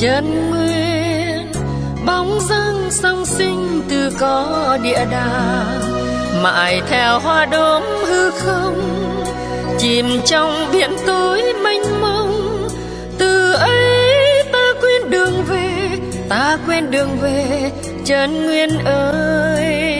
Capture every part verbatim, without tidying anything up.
chân nguyên bóng dáng song sinh từ có địa đàng, mãi theo hoa đốm hư không chìm trong biển tối mênh mông. Từ ấy ta quên đường về, ta quên đường về chân nguyên ơi.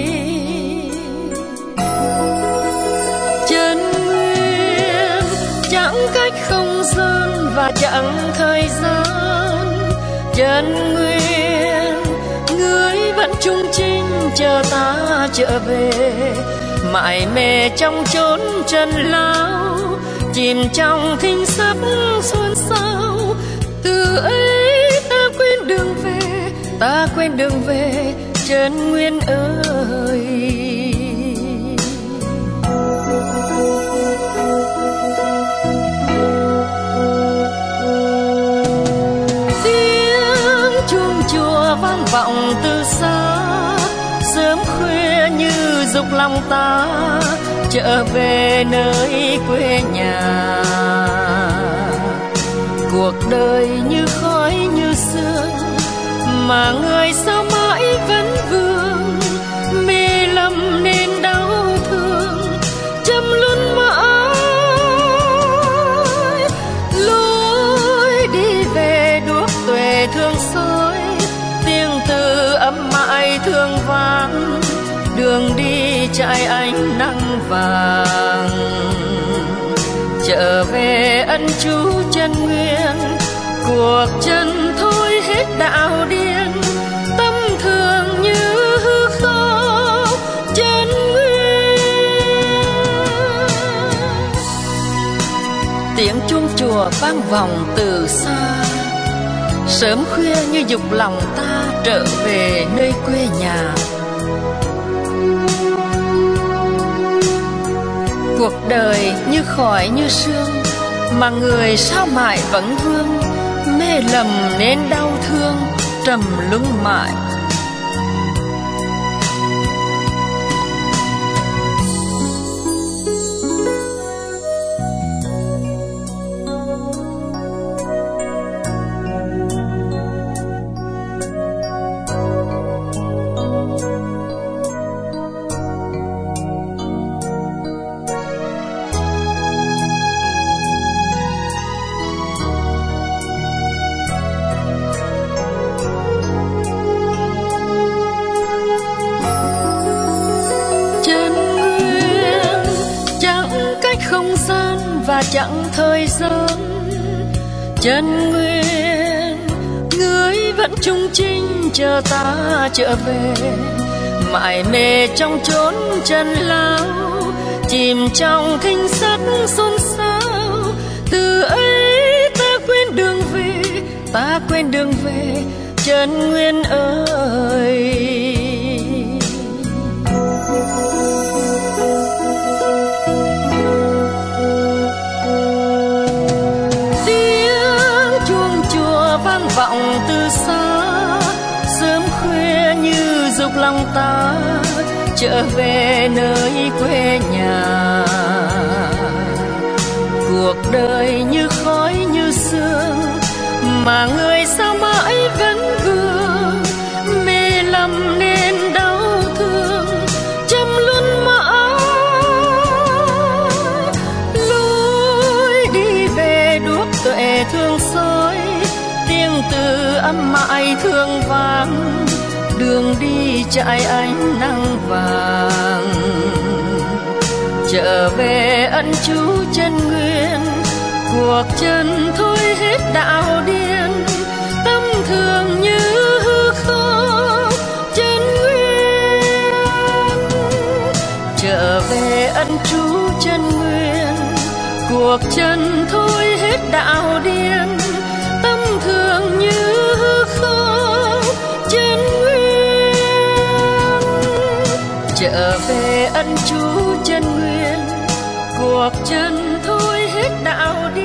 Chân nguyên chẳng cách không gian và chẳng thời gian. Chân nguyên người vẫn chung chinh chờ ta trở về, mãi mê trong chốn trần lao chìm trong thinh sắc xuân sao. Từ ấy ta quên đường về, ta quên đường về chân nguyên ơi. Tiếng chuông chùa vang vọng từ xa, sớm khuya như dục lòng ta trở về nơi quê nhà. Cuộc đời như khói như sương mà người sao mãi vẫn vương, mê lầm nên đau thương châm luôn mãi. Lối đi về đuốc tuệ thương soi, tiếng từ âm mãi thương vang, đường đi trải ánh nắng vàng. Trở về ân chú chân nguyên, cuộc chân thôi hết đạo điên, tâm thường như hư không chân nguyên. Tiếng chuông chùa vang vọng từ xa, sớm khuya như dục lòng ta trở về nơi quê nhà. Cuộc đời như khói như sương mà người sao mãi vẫn vương, mê lầm nên đau thương trầm luân mãi. Không gian và chẳng thời gian. Chân nguyên người vẫn chung chinh chờ ta trở về, mãi mê trong chốn trần lao chìm trong thinh sắc xôn xao. Từ ấy ta quên đường về, ta quên đường về chân nguyên ơi. Vang vọng từ xa, sớm khuya như dục lòng ta trở về nơi quê nhà. Cuộc đời như khói như sương mà người sao mãi vẫn vương, mê lầm nên đau thương châm luôn mãi. Lối đi về đuốc tuệ thương soi, tiếng từ âm mãi thương vang, đường đi trải ánh nắng vàng. Trở về ân chú chân nguyên, cuộc chân thôi hết đạo điên, tâm thường như hư không chân nguyên. Trở về ân chú chân nguyên, cuộc chân thôi hết đạo điên, tâm thường như hư không chân nguyên. Trở về ân chú chân nguyên, cuộc chân thôi hết đạo